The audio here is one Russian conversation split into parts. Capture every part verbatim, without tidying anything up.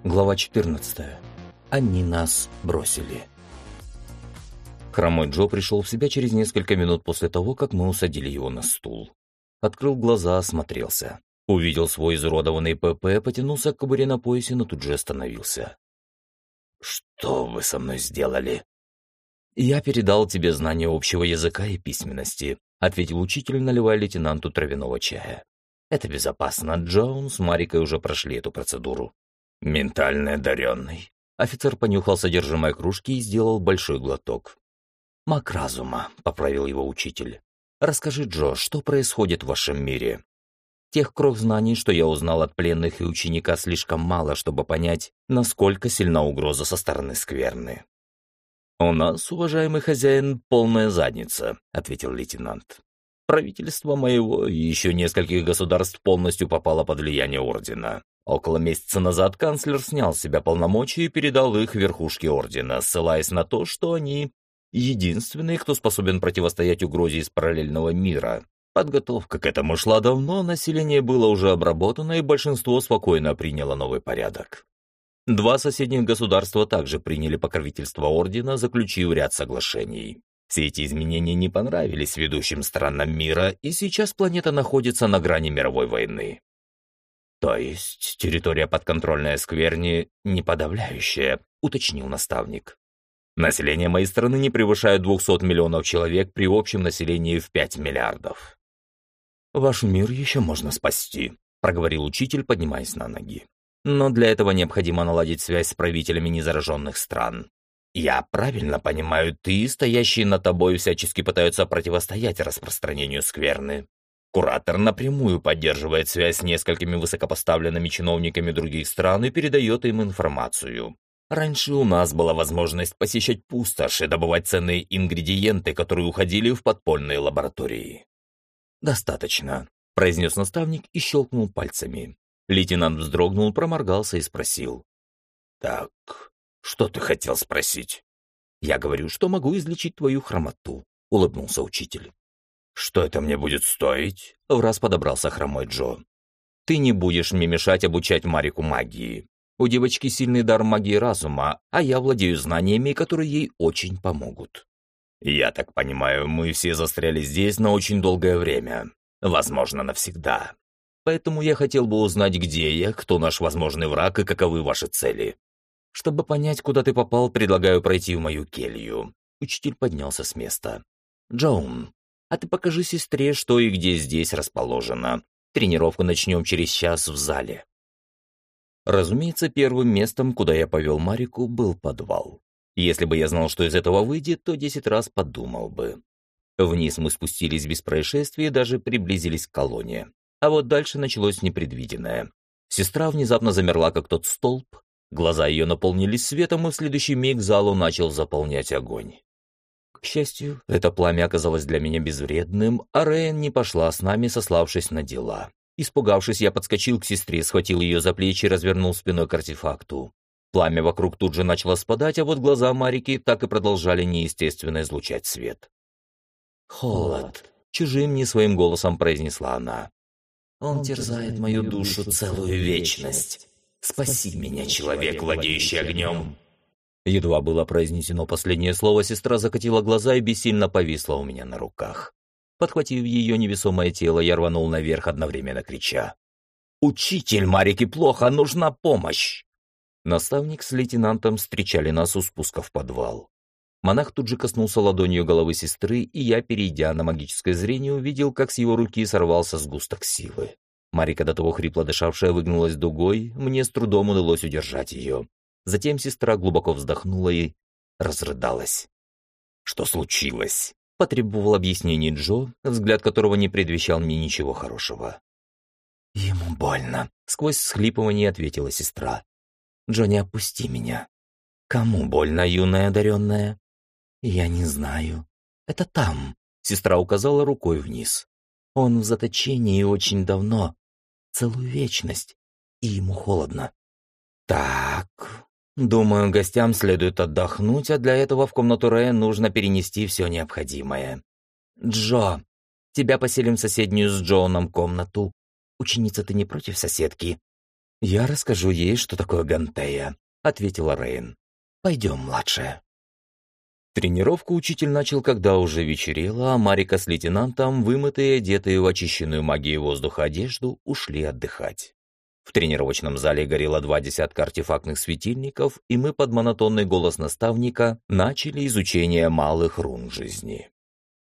Глава четырнадцатая. Они нас бросили. Хромой Джо пришел в себя через несколько минут после того, как мы усадили его на стул. Открыл глаза, осмотрелся. Увидел свой изуродованный ПП, потянулся к кобуре на поясе, но тут же остановился. «Что вы со мной сделали?» «Я передал тебе знания общего языка и письменности», ответил учитель, наливая лейтенанту травяного чая. «Это безопасно. Джоун с Марикой уже прошли эту процедуру». «Ментально одаренный». Офицер понюхал содержимое кружки и сделал большой глоток. «Маг разума», — поправил его учитель. «Расскажи, Джо, что происходит в вашем мире?» Тех крох знаний, что я узнал от пленных и ученика, слишком мало, чтобы понять, насколько сильна угроза со стороны скверны. «У нас, уважаемый хозяин, полная задница», — ответил лейтенант. «Правительство моего и еще нескольких государств полностью попало под влияние Ордена. Около месяца назад канцлер снял с себя полномочия и передал их верхушке Ордена, ссылаясь на то, что они единственные, кто способен противостоять угрозе из параллельного мира. Подготовка к этому шла давно, население было уже обработано, и большинство спокойно приняло новый порядок. Два соседних государства также приняли покровительство Ордена, заключив ряд соглашений. Все эти изменения не понравились ведущим странам мира, и сейчас планета находится на грани мировой войны. «То есть территория подконтрольная скверни не подавляющая», — уточнил наставник. «Население моей страны не превышает двухсот миллионов человек при общем населении в пять миллиардов». «Ваш мир еще можно спасти», — проговорил учитель, поднимаясь на ноги. «Но для этого необходимо наладить связь с правителями незараженных стран. Я правильно понимаю, ты, стоящие над тобой, всячески пытаются противостоять распространению скверны. Куратор напрямую поддерживает связь с несколькими высокопоставленными чиновниками других стран и передает им информацию. Раньше у нас была возможность посещать пустошь и добывать ценные ингредиенты, которые уходили в подпольные лаборатории». «Достаточно», — произнес наставник и щелкнул пальцами. Лейтенант вздрогнул, проморгался и спросил. «Так, что ты хотел спросить?» «Я говорю, что могу излечить твою хромоту», — улыбнулся учитель. «Что это мне будет стоить?» — враз подобрался хромой Джо. «Ты не будешь мне мешать обучать Марику магии. У девочки сильный дар магии разума, а я владею знаниями, которые ей очень помогут». «Я так понимаю, мы все застряли здесь на очень долгое время. Возможно, навсегда. Поэтому я хотел бы узнать, где я, кто наш возможный враг и каковы ваши цели. Чтобы понять, куда ты попал, предлагаю пройти в мою келью». Учитель поднялся с места. «Джоун, а ты покажи сестре, что и где здесь расположено. Тренировку начнем через час в зале». Разумеется, первым местом, куда я повел Марику, был подвал. Если бы я знал, что из этого выйдет, то десять раз подумал бы. Вниз мы спустились без происшествий и даже приблизились к колонне. А вот дальше началось непредвиденное. Сестра внезапно замерла, как тот столб. Глаза ее наполнились светом, и в следующий миг залу начал заполнять огонь. К счастью, это пламя оказалось для меня безвредным, а Рейн не пошла с нами, сославшись на дела. Испугавшись, я подскочил к сестре, схватил ее за плечи и развернул спиной к артефакту. Пламя вокруг тут же начало спадать, а вот глаза Марики так и продолжали неестественно излучать свет. «Холод», — чужим не своим голосом произнесла она. «Он терзает мою душу целую вечность. Спаси меня, человек, владеющий огнем». Едва было произнесено последнее слово, сестра закатила глаза и бессильно повисла у меня на руках. Подхватив ее невесомое тело, я рванул наверх, одновременно крича: «Учитель, Марике плохо, нужна помощь!» Наставник с лейтенантом встречали нас у спуска в подвал. Монах тут же коснулся ладонью головы сестры, и я, перейдя на магическое зрение, увидел, как с его руки сорвался сгусток силы. Марика, до того хрипло дышавшая, выгнулась дугой, мне с трудом удалось удержать ее. Затем сестра глубоко вздохнула и разрыдалась. «Что случилось?» — потребовал объяснений Джо, взгляд которого не предвещал мне ничего хорошего. «Ему больно», — сквозь всхлипывание ответила сестра. «Джонни, опусти меня». «Кому больно, юная одаренная?» «Я не знаю. Это там», — сестра указала рукой вниз. «Он в заточении очень давно, целую вечность, и ему холодно». «Так, думаю, гостям следует отдохнуть, а для этого в комнату Рэя нужно перенести все необходимое. Джо, тебя поселим в соседнюю с Джоном комнату. Ученица, ты не против соседки?» «Я расскажу ей, что такое Гантея», — ответила Рейн. «Пойдем, младшая». Тренировку учитель начал, когда уже вечерело, а Марика с лейтенантом, вымытые и одетые в очищенную магией воздуха одежду, ушли отдыхать. В тренировочном зале горело два десятка артефактных светильников, и мы под монотонный голос наставника начали изучение малых рун жизни.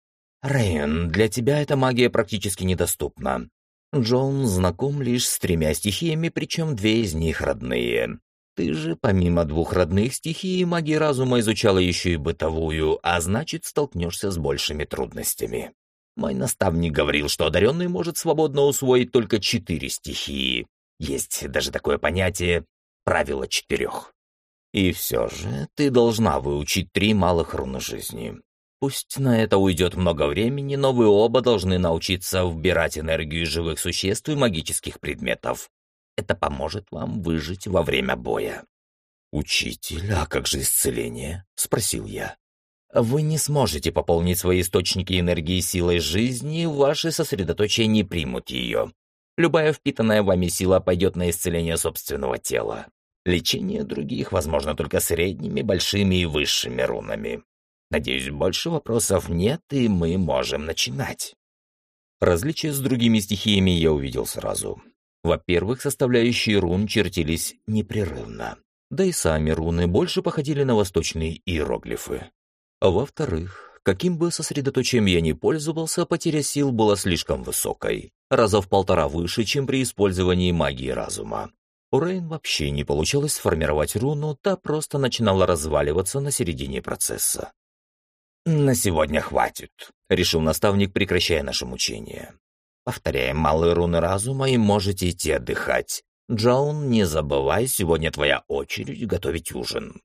«Рейн, для тебя эта магия практически недоступна. Джон знаком лишь с тремя стихиями, причем две из них родные. Ты же, помимо двух родных стихий, магии разума изучала еще и бытовую, а значит, столкнешься с большими трудностями. Мой наставник говорил, что одаренный может свободно усвоить только четыре стихии. Есть даже такое понятие «правило четырех». И все же ты должна выучить три малых руны жизни. Пусть на это уйдет много времени, но вы оба должны научиться вбирать энергию живых существ и магических предметов. Это поможет вам выжить во время боя. «Учитель, а как же исцеление?» — спросил я. «Вы не сможете пополнить свои источники энергии силой жизни, ваши сосредоточия не примут ее. Любая впитанная вами сила пойдет на исцеление собственного тела. Лечение других возможно только средними, большими и высшими рунами. Надеюсь, больше вопросов нет, и мы можем начинать». Различия с другими стихиями я увидел сразу. Во-первых, составляющие рун чертились непрерывно. Да и сами руны больше походили на восточные иероглифы. Во-вторых, каким бы сосредоточием я ни пользовался, потеря сил была слишком высокой. Раза в полтора выше, чем при использовании магии разума. У Рейн вообще не получалось сформировать руну, та просто начинала разваливаться на середине процесса. «На сегодня хватит», — решил наставник, прекращая наше мучение. «Повторяем малые руны разума и можете идти отдыхать. Джоун, не забывай, сегодня твоя очередь готовить ужин».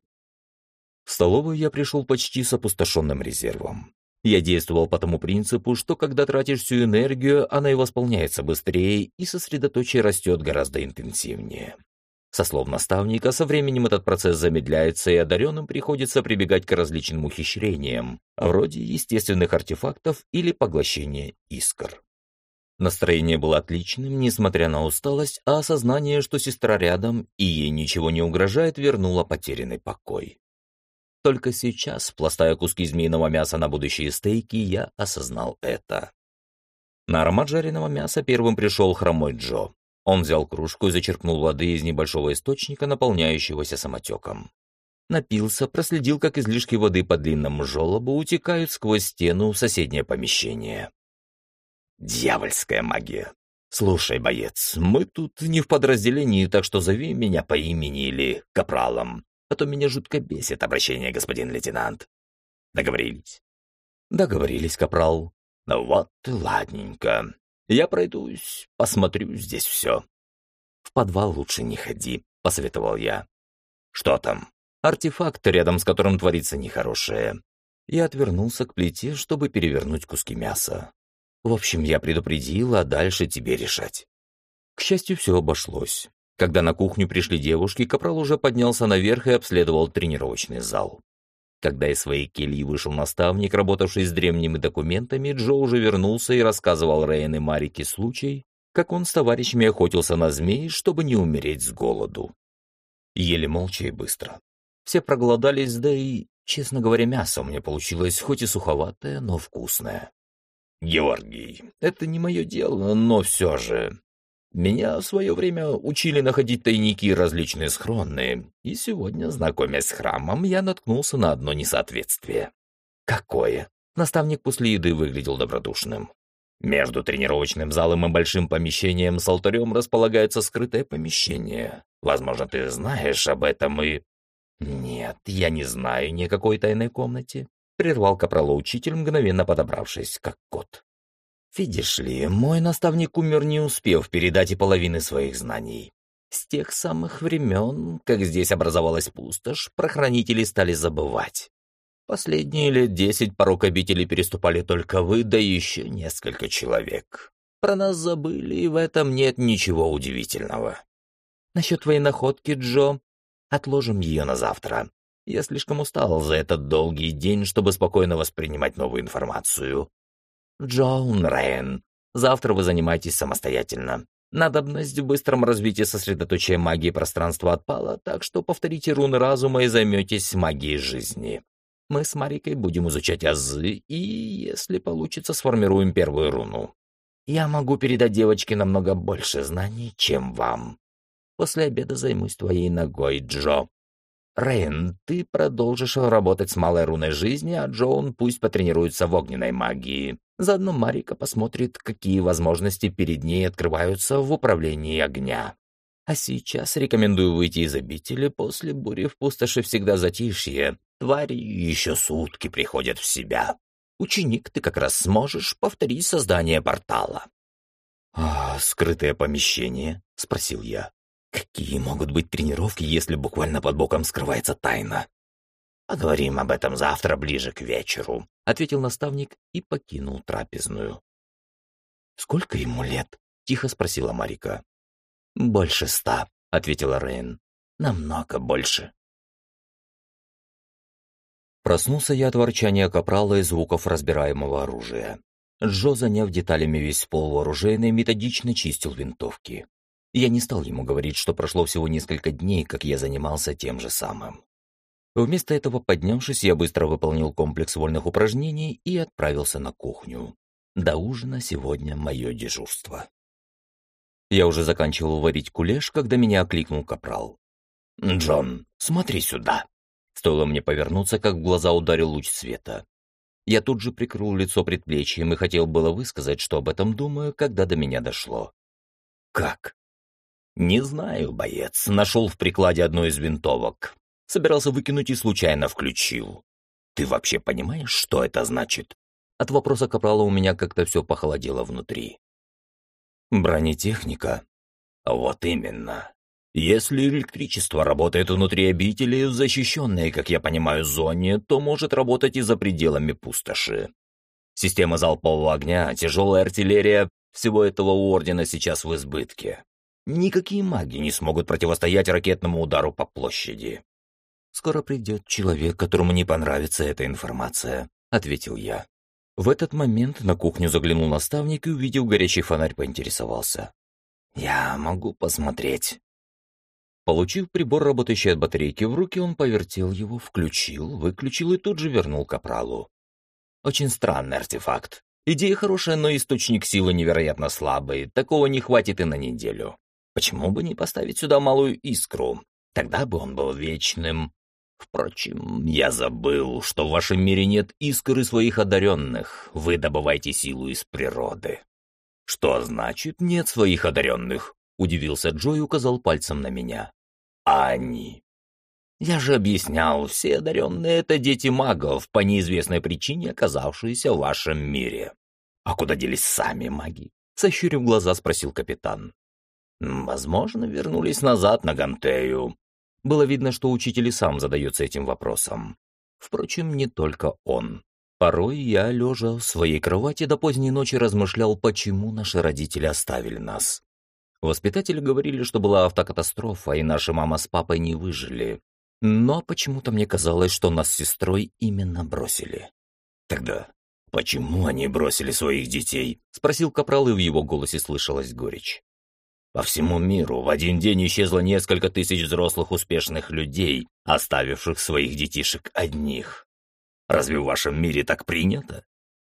В столовую я пришел почти с опустошенным резервом. Я действовал по тому принципу, что когда тратишь всю энергию, она и восполняется быстрее, и сосредоточие растет гораздо интенсивнее. Со слов наставника, со временем этот процесс замедляется, и одаренным приходится прибегать к различным ухищрениям, вроде естественных артефактов или поглощения искр. Настроение было отличным, несмотря на усталость, а осознание, что сестра рядом и ей ничего не угрожает, вернуло потерянный покой. Только сейчас, пластая куски змеиного мяса на будущие стейки, я осознал это. На аромат жареного мяса первым пришел хромой Джо. Он взял кружку и зачерпнул воды из небольшого источника, наполняющегося самотеком. Напился, проследил, как излишки воды по длинному желобу утекают сквозь стену в соседнее помещение. «Дьявольская магия! Слушай, боец, мы тут не в подразделении, так что зови меня по имени или капралом, а то меня жутко бесит обращение, господин лейтенант. Договорились?» «Договорились, капрал». «Ну вот и ладненько. Я пройдусь, посмотрю здесь все». «В подвал лучше не ходи», — посоветовал я. «Что там?» «Артефакт, рядом с которым творится нехорошее». Я отвернулся к плите, чтобы перевернуть куски мяса. «В общем, я предупредил, а дальше тебе решать». К счастью, все обошлось. Когда на кухню пришли девушки, капрал уже поднялся наверх и обследовал тренировочный зал. Когда из своей кельи вышел наставник, работавший с древними документами, Джо уже вернулся и рассказывал Рейн и Марике случай, как он с товарищами охотился на змей, чтобы не умереть с голоду. Ели молча и быстро. Все проголодались, да и, честно говоря, мясо у меня получилось хоть и суховатое, но вкусное. «Георгий, это не мое дело, но все же. Меня в свое время учили находить тайники и различные схроны, и сегодня, знакомясь с храмом, я наткнулся на одно несоответствие». «Какое?» Наставник после еды выглядел добродушным. «Между тренировочным залом и большим помещением с алтарем располагается скрытое помещение. Возможно, ты знаешь об этом и...» «Нет, я не знаю ни о какой тайной комнате», — прервал капрала учитель, мгновенно подобравшись, как кот. «Видишь ли, мой наставник умер, не успев передать и половины своих знаний. С тех самых времен, как здесь образовалась пустошь, про хранителей стали забывать. Последние лет десять порог обители переступали только вы, да еще несколько человек. Про нас забыли, и в этом нет ничего удивительного. Насчет твоей находки, Джо, отложим ее на завтра. Я слишком устал за этот долгий день, чтобы спокойно воспринимать новую информацию. Джоун, Рейн, завтра вы занимаетесь самостоятельно. Надобность в быстром развитии сосредоточия магии пространства отпала, так что повторите руны разума и займетесь магией жизни. Мы с Марикой будем изучать азы и, если получится, сформируем первую руну. Я могу передать девочке намного больше знаний, чем вам. После обеда займусь твоей ногой, Джо. Рейн, ты продолжишь работать с малой руной жизни, а Джоун пусть потренируется в огненной магии. Заодно Марика посмотрит, какие возможности перед ней открываются в управлении огня. А сейчас рекомендую выйти из обители. После бури в пустоши всегда затишье. Твари еще сутки приходят в себя. Ученик, ты как раз сможешь повторить создание портала. «А скрытое помещение?» — спросил я. «Какие могут быть тренировки, если буквально под боком скрывается тайна?» «Поговорим об этом завтра ближе к вечеру», — ответил наставник и покинул трапезную. «Сколько ему лет?» — тихо спросила Марика. «Больше ста», — ответила Рейн. «Намного больше». Проснулся я от ворчания капрала и звуков разбираемого оружия. Джо, заняв деталями весь пол вооружейный, методично чистил винтовки. Я не стал ему говорить, что прошло всего несколько дней, как я занимался тем же самым. Вместо этого, поднявшись, я быстро выполнил комплекс вольных упражнений и отправился на кухню. До ужина сегодня мое дежурство. Я уже заканчивал варить кулеш, когда меня окликнул капрал. «Джон, смотри сюда!» Стоило мне повернуться, как в глаза ударил луч света. Я тут же прикрыл лицо предплечьем и хотел было высказать, что об этом думаю, когда до меня дошло. «Как?» «Не знаю, боец. Нашел в прикладе одну из винтовок. Собирался выкинуть и случайно включил. Ты вообще понимаешь, что это значит?» От вопроса капрала у меня как-то все похолодело внутри. «Бронетехника?» «Вот именно. Если электричество работает внутри обители, в защищенной, как я понимаю, зоне, то может работать и за пределами пустоши. Система залпового огня, тяжелая артиллерия — всего этого у Ордена сейчас в избытке. Никакие маги не смогут противостоять ракетному удару по площади». «Скоро придет человек, которому не понравится эта информация», — ответил я. В этот момент на кухню заглянул наставник и, увидев горячий фонарь, поинтересовался. «Я могу посмотреть». Получив прибор, работающий от батарейки, в руки, он повертел его, включил, выключил и тут же вернул капралу. «Очень странный артефакт. Идея хорошая, но источник силы невероятно слабый, такого не хватит и на неделю. Почему бы не поставить сюда малую искру? Тогда бы он был вечным. Впрочем, я забыл, что в вашем мире нет искры своих одаренных. Вы добываете силу из природы». «Что значит нет своих одаренных?» — удивился Джо и указал пальцем на меня. «А они?» «Я же объяснял, все одаренные — это дети магов, по неизвестной причине оказавшиеся в вашем мире». «А куда делись сами маги?» — сощурив глаза, спросил капитан. «Возможно, вернулись назад на Гантею». Было видно, что учитель и сам задается этим вопросом. Впрочем, не только он. Порой я, лежа в своей кровати, до поздней ночи размышлял, почему наши родители оставили нас. Воспитатели говорили, что была автокатастрофа, и наша мама с папой не выжили. Но почему-то мне казалось, что нас с сестрой именно бросили. «Тогда почему они бросили своих детей?» — спросил капрал, и в его голосе слышалась горечь. «По всему миру в один день исчезло несколько тысяч взрослых успешных людей, оставивших своих детишек одних. Разве в вашем мире так принято?»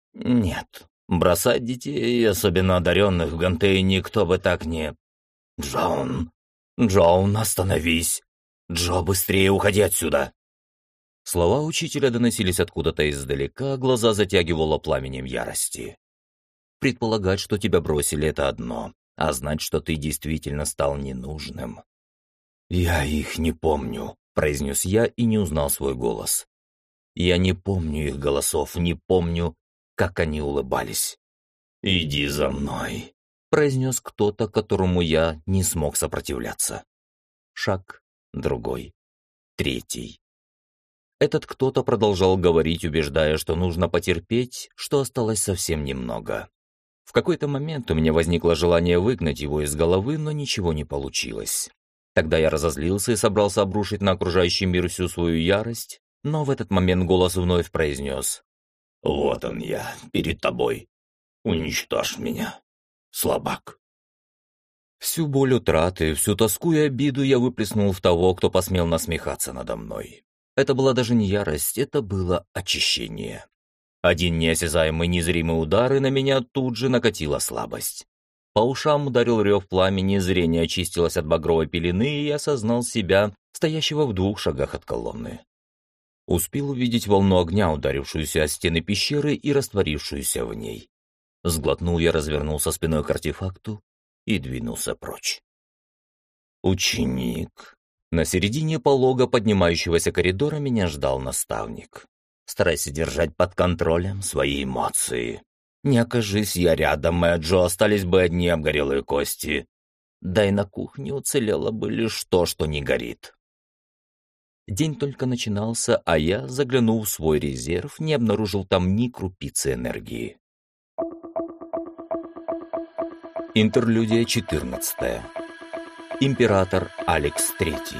«Нет. Бросать детей, особенно одаренных, в Гантее никто бы так не...» «Джоун! Джоун, остановись! Джо, быстрее уходи отсюда!» Слова учителя доносились откуда-то издалека, а глаза затягивало пламенем ярости. «Предполагать, что тебя бросили, — это одно, а знать, что ты действительно стал ненужным». «Я их не помню», — произнес я и не узнал свой голос. «Я не помню их голосов, не помню, как они улыбались». «Иди за мной», — произнес кто-то, которому я не смог сопротивляться. Шаг, другой, третий. Этот кто-то продолжал говорить, убеждая, что нужно потерпеть, что осталось совсем немного. В какой-то момент у меня возникло желание выгнать его из головы, но ничего не получилось. Тогда я разозлился и собрался обрушить на окружающий мир всю свою ярость, но в этот момент голос вновь произнес: «Вот он я, перед тобой. Уничтожь меня, слабак». Всю боль утраты, всю тоску и обиду я выплеснул в того, кто посмел насмехаться надо мной. Это была даже не ярость, это было очищение. Один неосязаемый незримый удар, и на меня тут же накатила слабость. По ушам ударил рев пламени, зрение очистилось от багровой пелены, и я осознал себя, стоящего в двух шагах от колонны. Успел увидеть волну огня, ударившуюся о стены пещеры и растворившуюся в ней. Сглотнул я, развернулся спиной к артефакту и двинулся прочь. «Ученик». На середине полога поднимающегося коридора меня ждал наставник. «Старайся держать под контролем свои эмоции. Не окажись я рядом, и от Джо остались бы одни обгорелые кости. Да и на кухне уцелело бы лишь то, что не горит». День только начинался, а я, заглянув в свой резерв, не обнаружил там ни крупицы энергии. Интерлюдия четырнадцатая. Император Алекс Третий.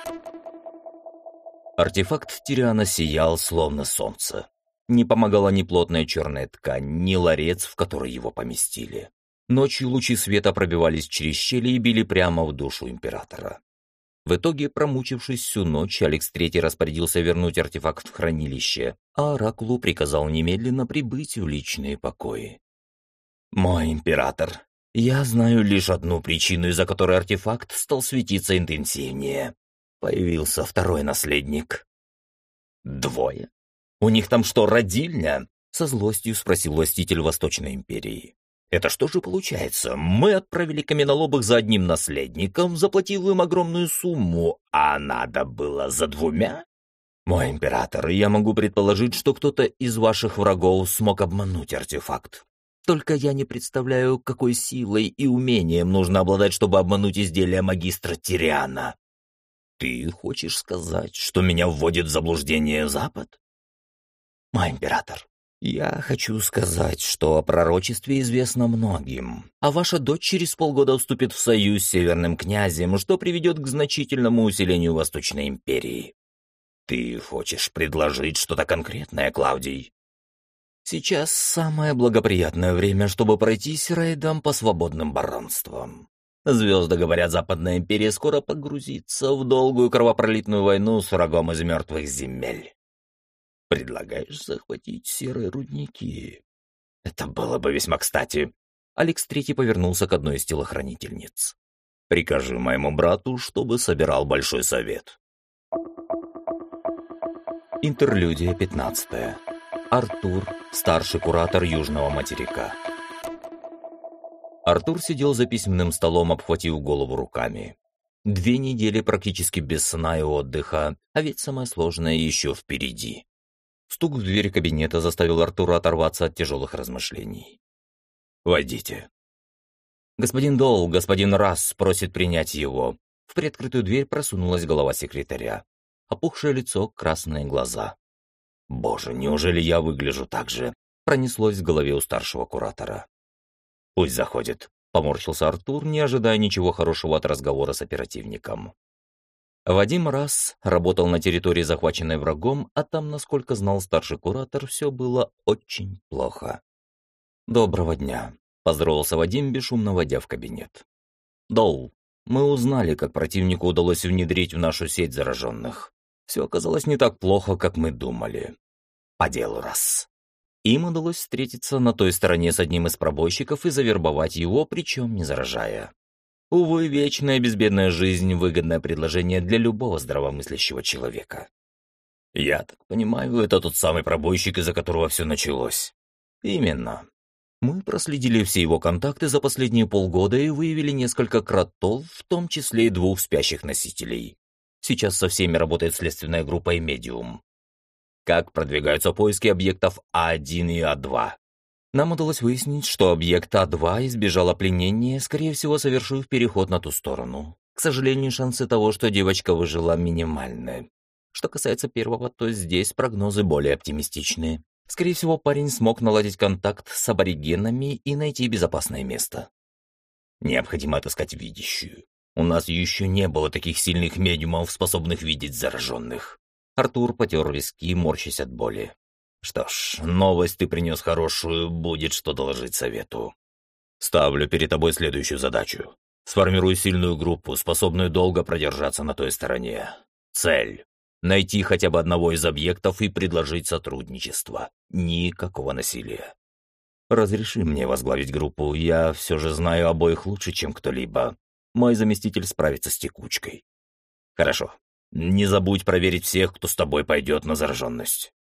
Артефакт Тириана сиял, словно солнце. Не помогала ни плотная черная ткань, ни ларец, в который его поместили. Ночью лучи света пробивались через щели и били прямо в душу императора. В итоге, промучившись всю ночь, Алекс Третий распорядился вернуть артефакт в хранилище, а Оракулу приказал немедленно прибыть в личные покои. «Мой император, я знаю лишь одну причину, из-за которой артефакт стал светиться интенсивнее. Появился второй наследник». «Двое? У них там что, родильня?» — со злостью спросил властитель Восточной империи. «Это что же получается? Мы отправили каменолобых за одним наследником, заплатив им огромную сумму, а надо было за двумя? Мой император, я могу предположить, что кто-то из ваших врагов смог обмануть артефакт. Только я не представляю, какой силой и умением нужно обладать, чтобы обмануть изделие магистра Тириана. Ты хочешь сказать, что меня вводит в заблуждение Запад? Мой император, я хочу сказать, что о пророчестве известно многим, а ваша дочь через полгода вступит в союз с Северным князем, что приведет к значительному усилению Восточной империи. Ты хочешь предложить что-то конкретное, Клавдий? Сейчас самое благоприятное время, чтобы пройтись рейдом по свободным баронствам. Звезды говорят, Западная империя скоро погрузится в долгую кровопролитную войну с врагом из мертвых земель. Предлагаешь захватить серые рудники? Это было бы весьма кстати. Алекс Третий повернулся к одной из телохранительниц. Прикажи моему брату, чтобы собирал большой совет. Интерлюдия пятнадцатая. Артур, старший куратор Южного материка. Артур сидел за письменным столом, обхватив голову руками. Две недели практически без сна и отдыха, а ведь самое сложное еще впереди. Стук в дверь кабинета заставил Артура оторваться от тяжелых размышлений. «Войдите». «Господин Доул, господин Расс просит принять его». В приоткрытую дверь просунулась голова секретаря. Опухшее лицо, красные глаза. «Боже, неужели я выгляжу так же?» Пронеслось в голове у старшего куратора. «Пусть заходит», — поморщился Артур, не ожидая ничего хорошего от разговора с оперативником. Вадим Расс работал на территории, захваченной врагом, а там, насколько знал старший куратор, все было очень плохо. «Доброго дня», — поздоровался Вадим, бесшумно войдя в кабинет. «Доул, мы узнали, как противнику удалось внедрить в нашу сеть зараженных. Все оказалось не так плохо, как мы думали. По делу, Расс. Им удалось встретиться на той стороне с одним из пробойщиков и завербовать его, причем не заражая. Увы, вечная безбедная жизнь — выгодное предложение для любого здравомыслящего человека. Я так понимаю, это тот самый пробойщик, из-за которого все началось. Именно. Мы проследили все его контакты за последние полгода и выявили несколько кротов, в том числе и двух спящих носителей. Сейчас со всеми работает следственная группа и медиум. Как продвигаются поиски объектов А один и А два? Нам удалось выяснить, что объект А два избежал опленения, скорее всего, совершив переход на ту сторону. К сожалению, шансы того, что девочка выжила, минимальны. Что касается первого, то здесь прогнозы более оптимистичные. Скорее всего, парень смог наладить контакт с аборигенами и найти безопасное место. Необходимо отыскать видящую. У нас еще не было таких сильных медиумов, способных видеть зараженных. Артур потер виски, морщась от боли. Что ж, новость ты принес хорошую, будет что доложить совету. Ставлю перед тобой следующую задачу. Сформируй сильную группу, способную долго продержаться на той стороне. Цель — найти хотя бы одного из объектов и предложить сотрудничество. Никакого насилия. Разреши мне возглавить группу, я все же знаю обоих лучше, чем кто-либо. Мой заместитель справится с текучкой. Хорошо. Не забудь проверить всех, кто с тобой пойдет на зараженность.